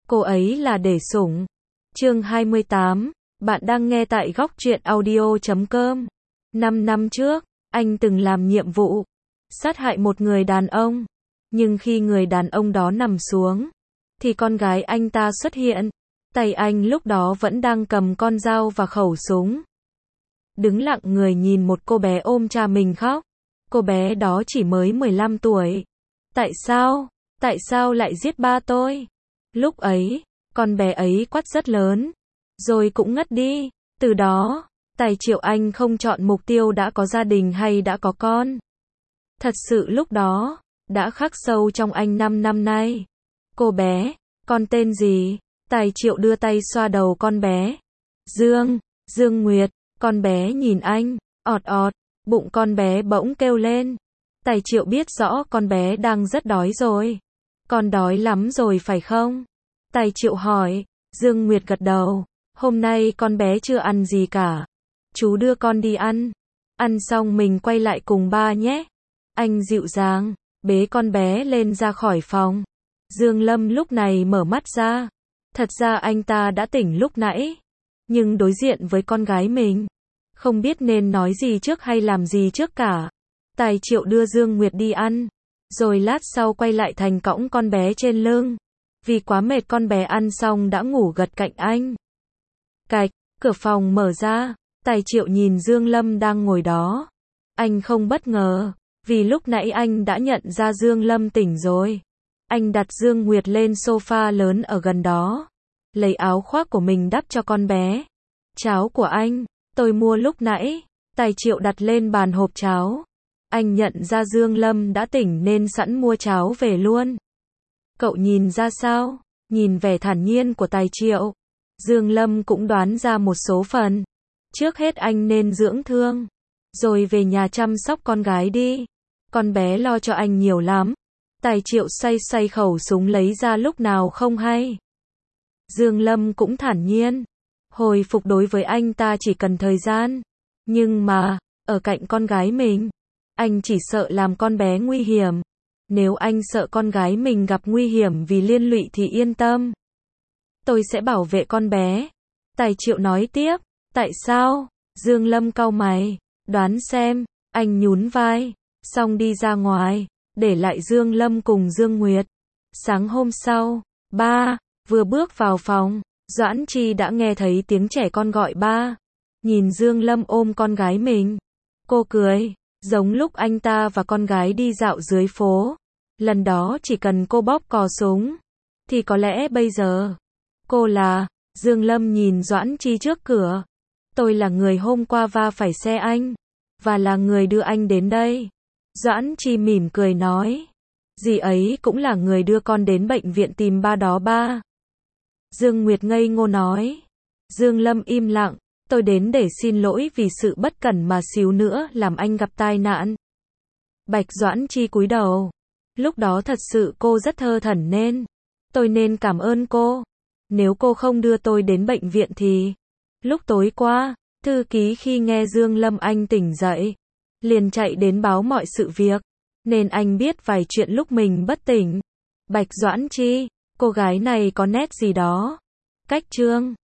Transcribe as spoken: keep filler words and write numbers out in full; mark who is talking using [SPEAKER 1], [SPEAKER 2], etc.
[SPEAKER 1] cô ấy là để sủng. Chương hai mươi tám, bạn đang nghe tại góc truyện audio chấm com. Năm năm trước, anh từng làm nhiệm vụ sát hại một người đàn ông, nhưng khi người đàn ông đó nằm xuống, thì con gái anh ta xuất hiện. Tay anh lúc đó vẫn đang cầm con dao và khẩu súng. Đứng lặng người nhìn một cô bé ôm cha mình khóc. Cô bé đó chỉ mới mười lăm tuổi. Tại sao? Tại sao lại giết ba tôi? Lúc ấy, con bé ấy quát rất lớn, rồi cũng ngất đi. Từ đó, Tài Triệu Anh không chọn mục tiêu đã có gia đình hay đã có con. Thật sự lúc đó, đã khắc sâu trong anh năm năm nay. Cô bé, con tên gì? Tài Triệu đưa tay xoa đầu con bé. Dương, Dương Nguyệt. Con bé nhìn anh, ọt ọt, bụng con bé bỗng kêu lên. Tài Triệu biết rõ con bé đang rất đói rồi. Con đói lắm rồi phải không? Tài Triệu hỏi. Dương Nguyệt gật đầu. Hôm nay con bé chưa ăn gì cả. Chú đưa con đi ăn. Ăn xong mình quay lại cùng ba nhé. Anh dịu dàng, bế con bé lên ra khỏi phòng. Dương Lâm lúc này mở mắt ra. Thật ra anh ta đã tỉnh lúc nãy. Nhưng đối diện với con gái mình, không biết nên nói gì trước hay làm gì trước cả. Tài Triệu đưa Dương Nguyệt đi ăn, rồi lát sau quay lại thành cõng con bé trên lưng. Vì quá mệt con bé ăn xong đã ngủ gật cạnh anh. Cạch, cửa phòng mở ra, Tài Triệu nhìn Dương Lâm đang ngồi đó. Anh không bất ngờ, vì lúc nãy anh đã nhận ra Dương Lâm tỉnh rồi. Anh đặt Dương Nguyệt lên sofa lớn ở gần đó, lấy áo khoác của mình đắp cho con bé. Cháo của anh, tôi mua lúc nãy. Tài Triệu đặt lên bàn hộp cháo. Anh nhận ra Dương Lâm đã tỉnh nên sẵn mua cháo về luôn. Cậu nhìn ra sao? Nhìn vẻ thản nhiên của Tài Triệu, Dương Lâm cũng đoán ra một số phần. Trước hết anh nên dưỡng thương, rồi về nhà chăm sóc con gái đi. Con bé lo cho anh nhiều lắm. Tài Triệu xoay xoay khẩu súng lấy ra lúc nào không hay. Dương Lâm cũng thản nhiên. Hồi phục đối với anh ta chỉ cần thời gian. Nhưng mà, ở cạnh con gái mình, anh chỉ sợ làm con bé nguy hiểm. Nếu anh sợ con gái mình gặp nguy hiểm vì liên lụy thì yên tâm. Tôi sẽ bảo vệ con bé. Tài Triệu nói tiếp. Tại sao? Dương Lâm cau mày. Đoán xem. Anh nhún vai. Xong đi ra ngoài, để lại Dương Lâm cùng Dương Nguyệt. Sáng hôm sau, ba, vừa bước vào phòng, Doãn Chi đã nghe thấy tiếng trẻ con gọi ba. Nhìn Dương Lâm ôm con gái mình, cô cười, giống lúc anh ta và con gái đi dạo dưới phố. Lần đó chỉ cần cô bóp cò súng, thì có lẽ bây giờ, cô là, Dương Lâm nhìn Doãn Chi trước cửa. Tôi là người hôm qua va phải xe anh, và là người đưa anh đến đây. Doãn Chi mỉm cười nói. Dì ấy cũng là người đưa con đến bệnh viện tìm ba đó ba. Dương Nguyệt ngây ngô nói. Dương Lâm im lặng. Tôi đến để xin lỗi vì sự bất cẩn mà xíu nữa làm anh gặp tai nạn. Bạch Doãn Chi cúi đầu. Lúc đó thật sự cô rất thơ thẩn nên. Tôi nên cảm ơn cô. Nếu cô không đưa tôi đến bệnh viện thì. Lúc tối qua, thư ký khi nghe Dương Lâm anh tỉnh dậy, liền chạy đến báo mọi sự việc, nên anh biết vài chuyện lúc mình bất tỉnh. Bạch Doãn Chi, cô gái này có nét gì đó. Cách trương.